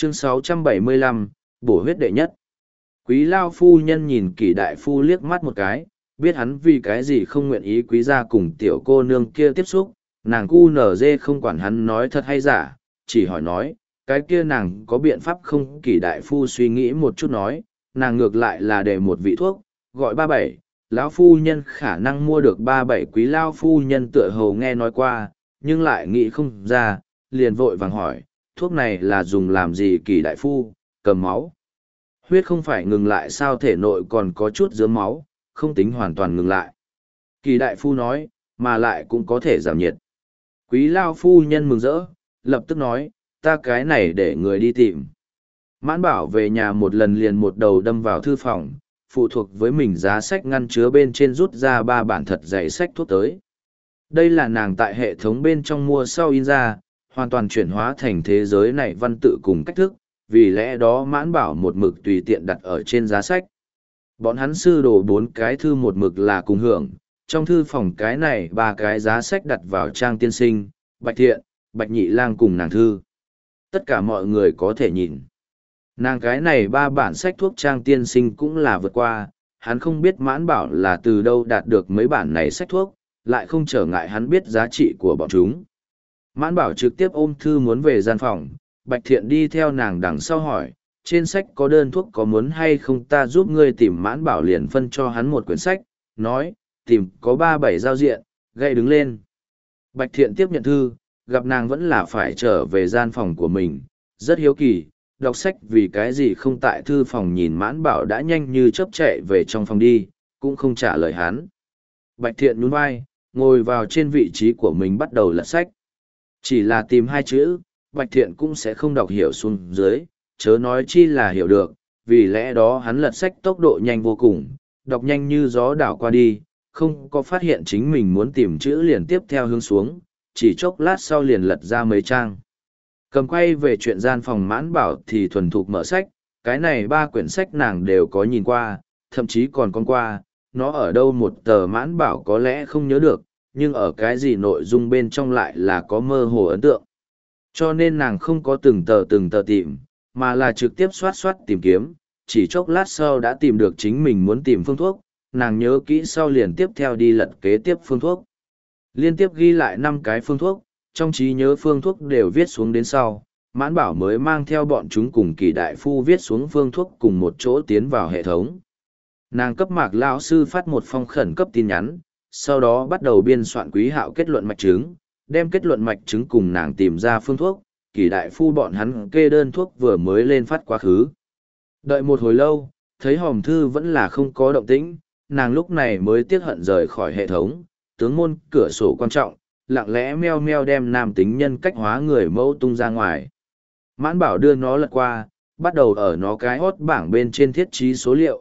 Chương 675, bổ huyết đệ nhất. Quý lao phu nhân nhìn Kỷ đại phu liếc mắt một cái, biết hắn vì cái gì không nguyện ý quý gia cùng tiểu cô nương kia tiếp xúc, nàng cu nở dê không quản hắn nói thật hay giả, chỉ hỏi nói, cái kia nàng có biện pháp không? Kỷ đại phu suy nghĩ một chút nói, nàng ngược lại là để một vị thuốc, gọi 37, lão phu nhân khả năng mua được 37. Quý lao phu nhân tựa hồ nghe nói qua, nhưng lại nghĩ không ra, liền vội vàng hỏi, thuốc này là dùng làm gì? Kỷ đại phu, cầm máu. Huyết không phải ngừng lại sao? Thể nội còn có chút dướng máu, không tính hoàn toàn ngừng lại. Kỳ đại phu nói, mà lại cũng có thể giảm nhiệt. Quý lao phu nhân mừng rỡ, lập tức nói, ta cái này để người đi tìm. Mãn Bảo về nhà một lần liền một đầu đâm vào thư phòng, phụ thuộc với mình giá sách ngăn chứa bên trên rút ra 3 bản thật dày sách thuốc tới. Đây là nàng tại hệ thống bên trong mua sau in ra, hoàn toàn chuyển hóa thành thế giới này văn tự cùng cách thức, vì lẽ đó Mãn Bảo một mực tùy tiện đặt ở trên giá sách. Bọn hắn sư đồ 4 cái thư một mực là cùng hưởng, trong thư phòng cái này 3 cái giá sách đặt vào Trang tiên sinh, Bạch Thiện, Bạch Nhị Lang cùng nàng thư. Tất cả mọi người có thể nhìn. Nàng cái này 3 bản sách thuốc Trang tiên sinh cũng là vượt qua, hắn không biết Mãn Bảo là từ đâu đạt được mấy bản này sách thuốc, lại không trở ngại hắn biết giá trị của bọn chúng. Mãn Bảo trực tiếp ôm thư muốn về gian phòng, Bạch Thiện đi theo nàng đằng sau hỏi, trên sách có đơn thuốc có muốn hay không ta giúp ngươi tìm? Mãn Bảo liền phân cho hắn một quyển sách, nói, tìm có 37 giao diện, gây đứng lên. Bạch Thiện tiếp nhận thư, gặp nàng vẫn là phải trở về gian phòng của mình, rất hiếu kỳ, đọc sách vì cái gì không tại thư phòng? Nhìn Mãn Bảo đã nhanh như chớp chạy về trong phòng đi, cũng không trả lời hắn. Bạch Thiện nhún vai, ngồi vào trên vị trí của mình bắt đầu lật sách. Chỉ là tìm 2 chữ, Bạch Thiện cũng sẽ không đọc hiểu xuống dưới, chớ nói chi là hiểu được, vì lẽ đó hắn lật sách tốc độ nhanh vô cùng, đọc nhanh như gió đảo qua đi, không có phát hiện chính mình muốn tìm chữ liền tiếp theo hướng xuống, chỉ chốc lát sau liền lật ra mấy trang. Cầm quay về chuyện gian phòng Mãn Bảo thì thuần thục mở sách, cái này 3 quyển sách nàng đều có nhìn qua, thậm chí còn con qua, nó ở đâu một tờ Mãn Bảo có lẽ không nhớ được, nhưng ở cái gì nội dung bên trong lại là có mơ hồ ấn tượng. Cho nên nàng không có từng tờ tìm, mà là trực tiếp xoát tìm kiếm, chỉ chốc lát sau đã tìm được chính mình muốn tìm phương thuốc, nàng nhớ kỹ sau liền tiếp theo đi lật kế tiếp phương thuốc. Liên tiếp ghi lại 5 cái phương thuốc, trong trí nhớ phương thuốc đều viết xuống đến sau, Mãn Bảo mới mang theo bọn chúng cùng Kỳ đại phu viết xuống phương thuốc cùng một chỗ tiến vào hệ thống. Nàng cấp Mạc lão sư phát một phong khẩn cấp tin nhắn, sau đó bắt đầu biên soạn Quý Hạo kết luận mạch chứng, đem kết luận mạch chứng cùng nàng tìm ra phương thuốc, Kỳ đại phu bọn hắn kê đơn thuốc vừa mới lên phát quá khứ. Đợi một hồi lâu, thấy hòm thư vẫn là không có động tĩnh, nàng lúc này mới tiếc hận rời khỏi hệ thống, tướng môn cửa sổ quan trọng, lặng lẽ meo meo đem nam tính nhân cách hóa người mẫu tung ra ngoài. Mãn Bảo đưa nó lật qua, bắt đầu ở nó cái hốt bảng bên trên thiết trí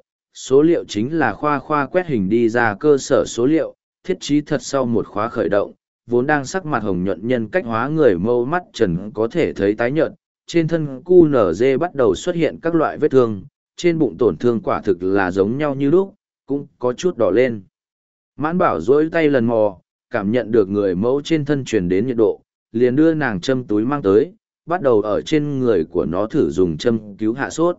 số liệu chính là khoa quét hình đi ra cơ sở số liệu, thiết trí thật sau một khóa khởi động, vốn đang sắc mặt hồng nhuận nhân cách hóa người mâu mắt trần có thể thấy tái nhợt, trên thân QNZ bắt đầu xuất hiện các loại vết thương, trên bụng tổn thương quả thực là giống nhau như lúc, cũng có chút đỏ lên. Mãn Bảo duỗi tay lần mò, cảm nhận được người mẫu trên thân truyền đến nhiệt độ, liền đưa nàng châm túi mang tới, bắt đầu ở trên người của nó thử dùng châm cứu hạ sốt.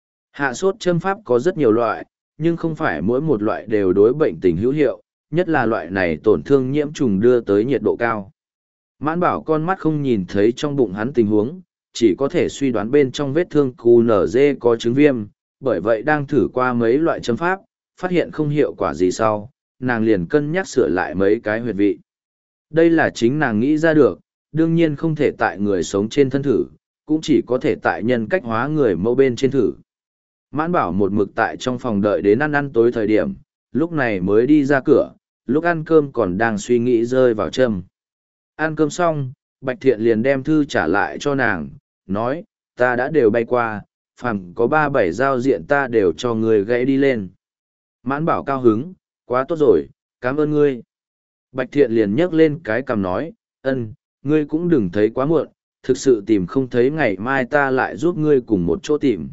Hạ sốt châm pháp có rất nhiều loại, nhưng không phải mỗi một loại đều đối bệnh tình hữu hiệu, nhất là loại này tổn thương nhiễm trùng đưa tới nhiệt độ cao. Mãn Bảo con mắt không nhìn thấy trong bụng hắn tình huống, chỉ có thể suy đoán bên trong vết thương QNZ có chứng viêm, bởi vậy đang thử qua mấy loại châm pháp, phát hiện không hiệu quả gì sau, nàng liền cân nhắc sửa lại mấy cái huyệt vị. Đây là chính nàng nghĩ ra được, đương nhiên không thể tại người sống trên thân thử, cũng chỉ có thể tại nhân cách hóa người mẫu bên trên thử. Mãn Bảo một mực tại trong phòng đợi đến ăn tối thời điểm, lúc này mới đi ra cửa, lúc ăn cơm còn đang suy nghĩ rơi vào châm. Ăn cơm xong, Bạch Thiện liền đem thư trả lại cho nàng, nói, ta đã đều bay qua, phàm có 37 giao diện ta đều cho người gãy đi lên. Mãn Bảo cao hứng, quá tốt rồi, cảm ơn ngươi. Bạch Thiện liền nhấc lên cái cằm nói, ngươi cũng đừng thấy quá muộn, thực sự tìm không thấy ngày mai ta lại giúp ngươi cùng một chỗ tìm.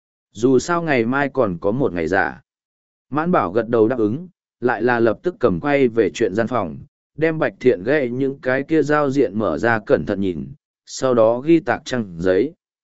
Dù sao ngày mai còn có một ngày giả. Mãn Bảo gật đầu đáp ứng, lại là lập tức cầm quay về chuyện gian phòng, đem Bạch Thiện gãy những cái kia giao diện mở ra cẩn thận nhìn, sau đó ghi tạc trang giấy,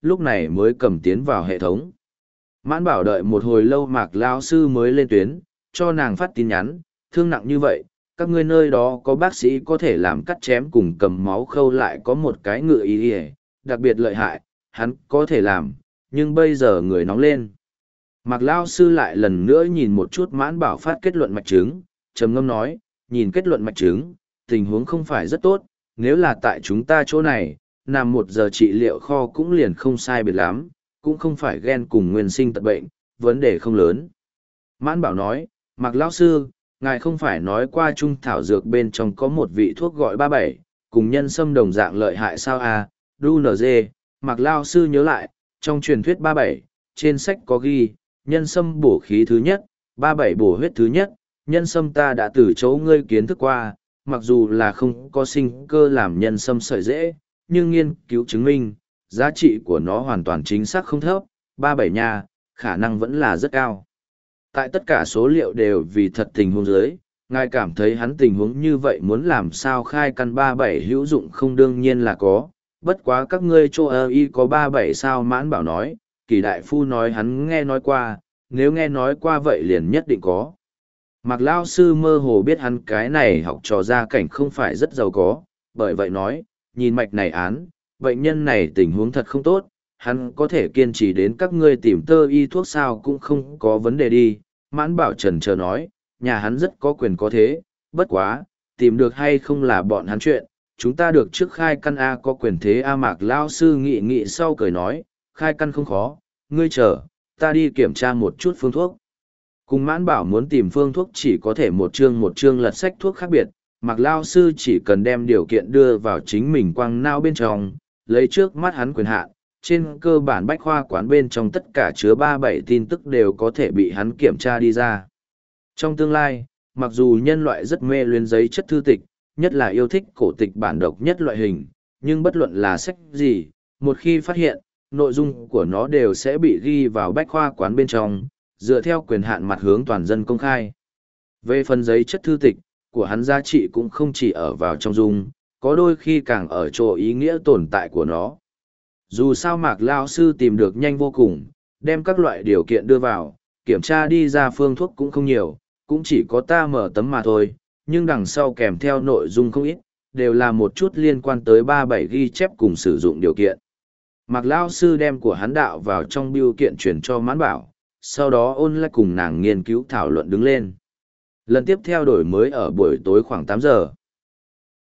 lúc này mới cầm tiến vào hệ thống. Mãn bảo đợi một hồi lâu Mạc Lao sư mới lên tuyến, cho nàng phát tin nhắn, thương nặng như vậy, các ngươi nơi đó có bác sĩ có thể làm cắt chém cùng cầm máu khâu lại có một cái ngựa ý ỉa, đặc biệt lợi hại, hắn có thể làm, nhưng bây giờ người nóng lên. Mạc Lao sư lại lần nữa nhìn một chút mãn bảo phát kết luận mạch chứng, trầm ngâm nói, nhìn kết luận mạch chứng, tình huống không phải rất tốt, nếu là tại chúng ta chỗ này, nằm 1 giờ trị liệu kho cũng liền không sai biệt lắm, cũng không phải ghen cùng nguyên sinh tật bệnh, vấn đề không lớn. Mãn bảo nói, Mạc Lão sư, ngài không phải nói qua trung thảo dược bên trong có một vị thuốc gọi 37, cùng nhân sâm đồng dạng lợi hại sao à, DUNG, Mạc Lão sư nhớ lại, trong truyền thuyết 37, trên sách có ghi, nhân sâm bổ khí thứ nhất, 37 bổ huyết thứ nhất, nhân sâm ta đã từ chỗ ngươi kiến thức qua, mặc dù là không có sinh cơ làm nhân sâm sợi dễ, nhưng nghiên cứu chứng minh, giá trị của nó hoàn toàn chính xác không thấp, 37 nha, khả năng vẫn là rất cao. Tại tất cả số liệu đều vì thật tình huống dưới, ngài cảm thấy hắn tình huống như vậy muốn làm sao khai căn 37 hữu dụng không đương nhiên là có, bất quá các ngươi chỗ y có 37 sao mãn bảo nói, Kỳ đại phu nói hắn nghe nói qua, nếu nghe nói qua vậy liền nhất định có. Mạc Lao sư mơ hồ biết hắn cái này học trò gia cảnh không phải rất giàu có, bởi vậy nói, nhìn mạch này án, bệnh nhân này tình huống thật không tốt, hắn có thể kiên trì đến các ngươi tìm tơ y thuốc sao cũng không có vấn đề đi. Mãn bảo trần chờ nói, nhà hắn rất có quyền có thế, bất quá, tìm được hay không là bọn hắn chuyện, chúng ta được trước khai căn A có quyền thế A. Mạc Lao sư nghị nghị sau cười nói, khai căn không khó, ngươi chờ, ta đi kiểm tra một chút phương thuốc. Cùng mãn bảo muốn tìm phương thuốc chỉ có thể một chương lật sách thuốc khác biệt, Mạc Lao sư chỉ cần đem điều kiện đưa vào chính mình quăng nao bên trong, lấy trước mắt hắn quyền hạn, trên cơ bản bách khoa quán bên trong tất cả chứa 37 tin tức đều có thể bị hắn kiểm tra đi ra. Trong tương lai, mặc dù nhân loại rất mê luyến giấy chất thư tịch, nhất là yêu thích cổ tịch bản độc nhất loại hình, nhưng bất luận là sách gì, một khi phát hiện, nội dung của nó đều sẽ bị ghi vào bách khoa quán bên trong, dựa theo quyền hạn mặt hướng toàn dân công khai. Về phần giấy chất thư tịch, của hắn giá trị cũng không chỉ ở vào trong dung, có đôi khi càng ở chỗ ý nghĩa tồn tại của nó. Dù sao Mạc Lao sư tìm được nhanh vô cùng, đem các loại điều kiện đưa vào, kiểm tra đi ra phương thuốc cũng không nhiều, cũng chỉ có ta mở tấm mà thôi, nhưng đằng sau kèm theo nội dung không ít, đều là một chút liên quan tới 37 ghi chép cùng sử dụng điều kiện. Mạc Lao sư đem của hắn đạo vào trong bưu kiện chuyển cho mãn bảo, sau đó ôn lại cùng nàng nghiên cứu thảo luận đứng lên. Lần tiếp theo đổi mới ở buổi tối khoảng 8 giờ.